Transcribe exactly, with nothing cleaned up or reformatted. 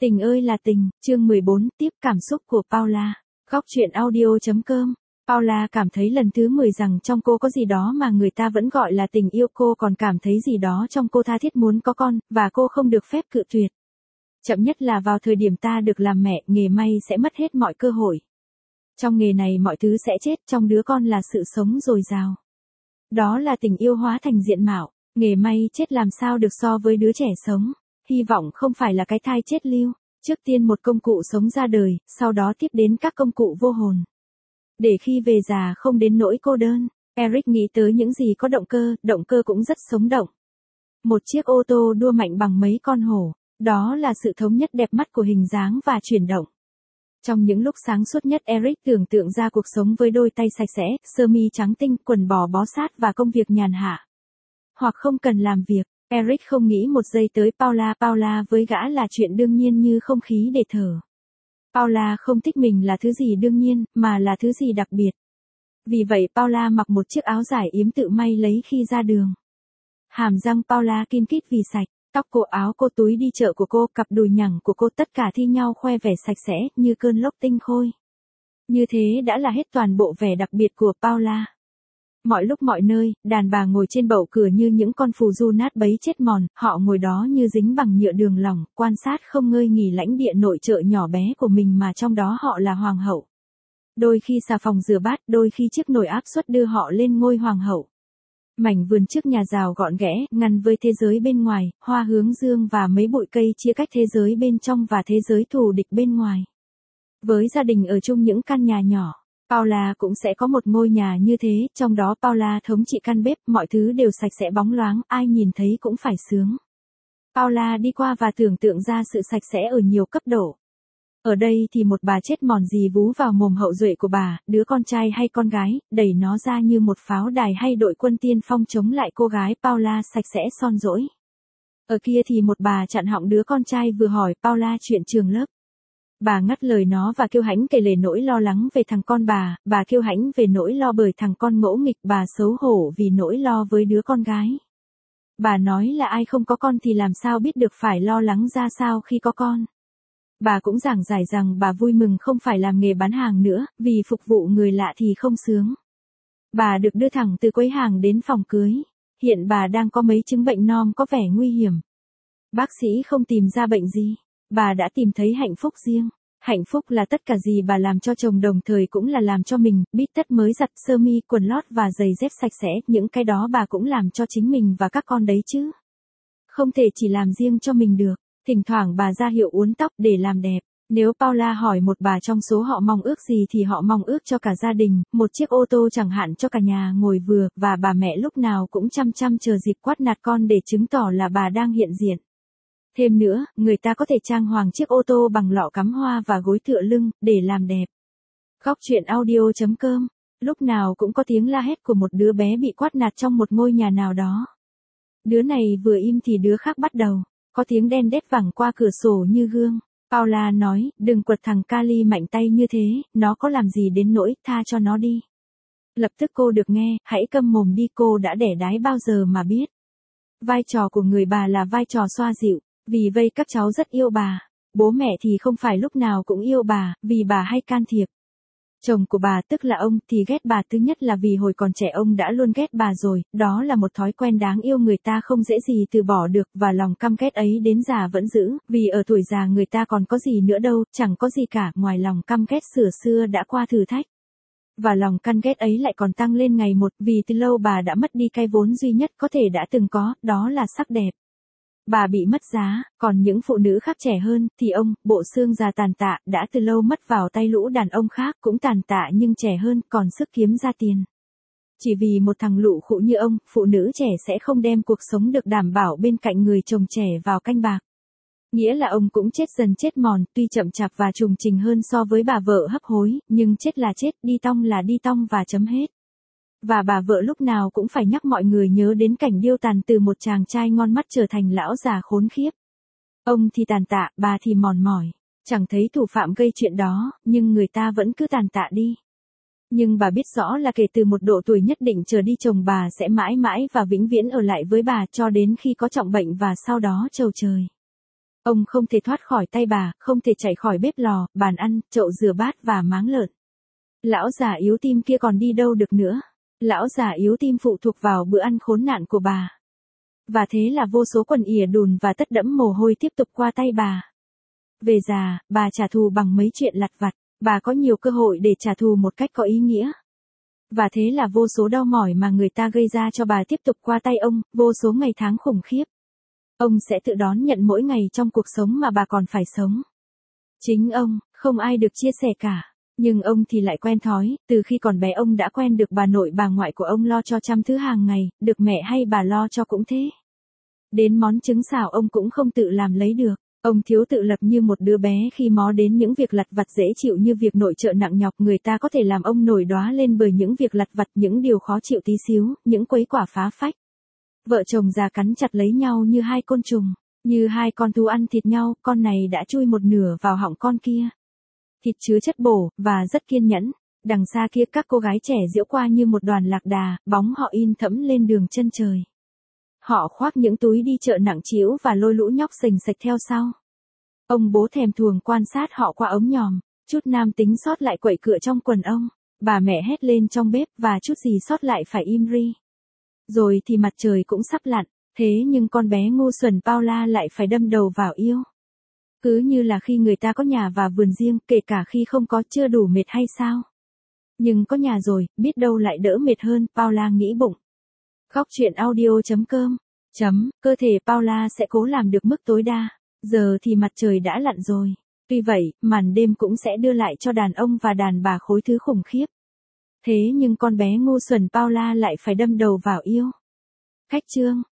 Tình ơi là tình, chương mười bốn, tiếp cảm xúc của Paula. Góc truyện audio.com. Paula cảm thấy lần thứ mười rằng trong cô có gì đó mà người ta vẫn gọi là tình yêu, cô còn cảm thấy gì đó trong cô tha thiết muốn có con, và cô không được phép cự tuyệt. Chậm nhất là vào thời điểm ta được làm mẹ, nghề may sẽ mất hết mọi cơ hội. Trong nghề này mọi thứ sẽ chết, trong đứa con là sự sống dồi dào. Đó là tình yêu hóa thành diện mạo, nghề may chết làm sao được so với đứa trẻ sống. Hy vọng không phải là cái thai chết lưu, trước tiên một công cụ sống ra đời, sau đó tiếp đến các công cụ vô hồn. Để khi về già không đến nỗi cô đơn, Eric nghĩ tới những gì có động cơ, động cơ cũng rất sống động. Một chiếc ô tô đua mạnh bằng mấy con hổ, đó là sự thống nhất đẹp mắt của hình dáng và chuyển động. Trong những lúc sáng suốt nhất, Eric tưởng tượng ra cuộc sống với đôi tay sạch sẽ, sơ mi trắng tinh, quần bò bó sát và công việc nhàn hạ. Hoặc không cần làm việc. Eric không nghĩ một giây tới Paula. Paula với gã là chuyện đương nhiên như không khí để thở. Paula không thích mình là thứ gì đương nhiên, mà là thứ gì đặc biệt. Vì vậy Paula mặc một chiếc áo giải yếm tự may lấy khi ra đường. Hàm răng Paula kin kít vì sạch, tóc cô, áo cô, túi đi chợ của cô, cặp đùi nhẳng của cô, tất cả thi nhau khoe vẻ sạch sẽ như cơn lốc tinh khôi. Như thế đã là hết toàn bộ vẻ đặc biệt của Paula. Mọi lúc mọi nơi, đàn bà ngồi trên bậu cửa như những con phù du nát bấy chết mòn, họ ngồi đó như dính bằng nhựa đường lỏng, quan sát không ngơi nghỉ lãnh địa nội trợ nhỏ bé của mình mà trong đó họ là hoàng hậu. Đôi khi xà phòng rửa bát, đôi khi chiếc nồi áp suất đưa họ lên ngôi hoàng hậu. Mảnh vườn trước nhà rào gọn ghẽ, ngăn với thế giới bên ngoài, hoa hướng dương và mấy bụi cây chia cách thế giới bên trong và thế giới thù địch bên ngoài. Với gia đình ở chung những căn nhà nhỏ, Paula cũng sẽ có một ngôi nhà như thế, trong đó Paula thống trị căn bếp, mọi thứ đều sạch sẽ bóng loáng, ai nhìn thấy cũng phải sướng. Paula đi qua và tưởng tượng ra sự sạch sẽ ở nhiều cấp độ. Ở đây thì một bà chết mòn dì vú vào mồm hậu duệ của bà, đứa con trai hay con gái, đẩy nó ra như một pháo đài hay đội quân tiên phong chống lại cô gái Paula sạch sẽ son dỗi. Ở kia thì một bà chặn họng đứa con trai vừa hỏi Paula chuyện trường lớp. Bà ngắt lời nó và kiêu hãnh kể lể nỗi lo lắng về thằng con bà, bà kiêu hãnh về nỗi lo bởi thằng con ngỗ nghịch, bà xấu hổ vì nỗi lo với đứa con gái. Bà nói là ai không có con thì làm sao biết được phải lo lắng ra sao khi có con. Bà cũng giảng giải rằng bà vui mừng không phải làm nghề bán hàng nữa, vì phục vụ người lạ thì không sướng. Bà được đưa thẳng từ quầy hàng đến phòng cưới. Hiện bà đang có mấy chứng bệnh non có vẻ nguy hiểm. Bác sĩ không tìm ra bệnh gì. Bà đã tìm thấy hạnh phúc riêng. Hạnh phúc là tất cả gì bà làm cho chồng đồng thời cũng là làm cho mình, bít tất mới giặt, sơ mi, quần lót và giày dép sạch sẽ, những cái đó bà cũng làm cho chính mình và các con đấy chứ. Không thể chỉ làm riêng cho mình được, thỉnh thoảng bà ra hiệu uốn tóc để làm đẹp. Nếu Paula hỏi một bà trong số họ mong ước gì thì họ mong ước cho cả gia đình, một chiếc ô tô chẳng hạn cho cả nhà ngồi vừa, và bà mẹ lúc nào cũng chăm chăm chờ dịp quát nạt con để chứng tỏ là bà đang hiện diện. Thêm nữa, người ta có thể trang hoàng chiếc ô tô bằng lọ cắm hoa và gối tựa lưng, để làm đẹp. Góc truyện audio.com. Lúc nào cũng có tiếng la hét của một đứa bé bị quát nạt trong một ngôi nhà nào đó. Đứa này vừa im thì đứa khác bắt đầu. Có tiếng đen đét vẳng qua cửa sổ như gương. Paula nói, đừng quật thằng Kali mạnh tay như thế, nó có làm gì đến nỗi, tha cho nó đi. Lập tức cô được nghe, hãy câm mồm đi, cô đã đẻ đái bao giờ mà biết. Vai trò của người bà là vai trò xoa dịu. Vì vậy các cháu rất yêu bà. Bố mẹ thì không phải lúc nào cũng yêu bà, vì bà hay can thiệp. Chồng của bà tức là ông thì ghét bà, thứ nhất là vì hồi còn trẻ ông đã luôn ghét bà rồi, đó là một thói quen đáng yêu người ta không dễ gì từ bỏ được, và lòng căm ghét ấy đến già vẫn giữ, vì ở tuổi già người ta còn có gì nữa đâu, chẳng có gì cả ngoài lòng căm ghét sửa xưa đã qua thử thách. Và lòng căm ghét ấy lại còn tăng lên ngày một, vì từ lâu bà đã mất đi cái vốn duy nhất có thể đã từng có, đó là sắc đẹp. Bà bị mất giá, còn những phụ nữ khác trẻ hơn, thì ông, bộ xương già tàn tạ, đã từ lâu mất vào tay lũ đàn ông khác, cũng tàn tạ nhưng trẻ hơn, còn sức kiếm ra tiền. Chỉ vì một thằng lụ khụ như ông, phụ nữ trẻ sẽ không đem cuộc sống được đảm bảo bên cạnh người chồng trẻ vào canh bạc. Nghĩa là ông cũng chết dần chết mòn, tuy chậm chạp và trùng trình hơn so với bà vợ hấp hối, nhưng chết là chết, đi tong là đi tong và chấm hết. Và bà vợ lúc nào cũng phải nhắc mọi người nhớ đến cảnh điêu tàn từ một chàng trai ngon mắt trở thành lão già khốn khiếp. Ông thì tàn tạ, bà thì mòn mỏi. Chẳng thấy thủ phạm gây chuyện đó, nhưng người ta vẫn cứ tàn tạ đi. Nhưng bà biết rõ là kể từ một độ tuổi nhất định trở đi chồng bà sẽ mãi mãi và vĩnh viễn ở lại với bà cho đến khi có trọng bệnh và sau đó trầu trời. Ông không thể thoát khỏi tay bà, không thể chạy khỏi bếp lò, bàn ăn, chậu rửa bát và máng lợn. Lão già yếu tim kia còn đi đâu được nữa. Lão già yếu tim phụ thuộc vào bữa ăn khốn nạn của bà. Và thế là vô số quần ỉa đùn và tất đẫm mồ hôi tiếp tục qua tay bà. Về già, bà trả thù bằng mấy chuyện lặt vặt, bà có nhiều cơ hội để trả thù một cách có ý nghĩa. Và thế là vô số đau mỏi mà người ta gây ra cho bà tiếp tục qua tay ông, vô số ngày tháng khủng khiếp. Ông sẽ tự đón nhận mỗi ngày trong cuộc sống mà bà còn phải sống. Chính ông, không ai được chia sẻ cả. Nhưng ông thì lại quen thói, từ khi còn bé ông đã quen được bà nội bà ngoại của ông lo cho trăm thứ hàng ngày, được mẹ hay bà lo cho cũng thế. Đến món trứng xào ông cũng không tự làm lấy được. Ông thiếu tự lập như một đứa bé khi mó đến những việc lặt vặt dễ chịu như việc nội trợ nặng nhọc, người ta có thể làm ông nổi đóa lên bởi những việc lặt vặt, những điều khó chịu tí xíu, những quấy quả phá phách. Vợ chồng già cắn chặt lấy nhau như hai côn trùng, như hai con thú ăn thịt nhau, con này đã chui một nửa vào họng con kia. Thịt chứa chất bổ, và rất kiên nhẫn. Đằng xa kia các cô gái trẻ diễu qua như một đoàn lạc đà, bóng họ in thẫm lên đường chân trời. Họ khoác những túi đi chợ nặng trĩu và lôi lũ nhóc sình sạch theo sau. Ông bố thèm thuồng quan sát họ qua ống nhòm, chút nam tính sót lại quậy cựa trong quần ông. Bà mẹ hét lên trong bếp và chút gì sót lại phải im ri. Rồi thì mặt trời cũng sắp lặn, thế nhưng con bé ngu xuẩn Paula lại phải đâm đầu vào yêu. Cứ như là khi người ta có nhà và vườn riêng, kể cả khi không có, chưa đủ mệt hay sao? Nhưng có nhà rồi, biết đâu lại đỡ mệt hơn, Paula nghĩ bụng. Khóc chuyện audio chấm com chấm, cơ thể Paula sẽ cố làm được mức tối đa. Giờ thì mặt trời đã lặn rồi. Tuy vậy, màn đêm cũng sẽ đưa lại cho đàn ông và đàn bà khối thứ khủng khiếp. Thế nhưng con bé ngu xuẩn Paula lại phải đâm đầu vào yêu. Khách chương.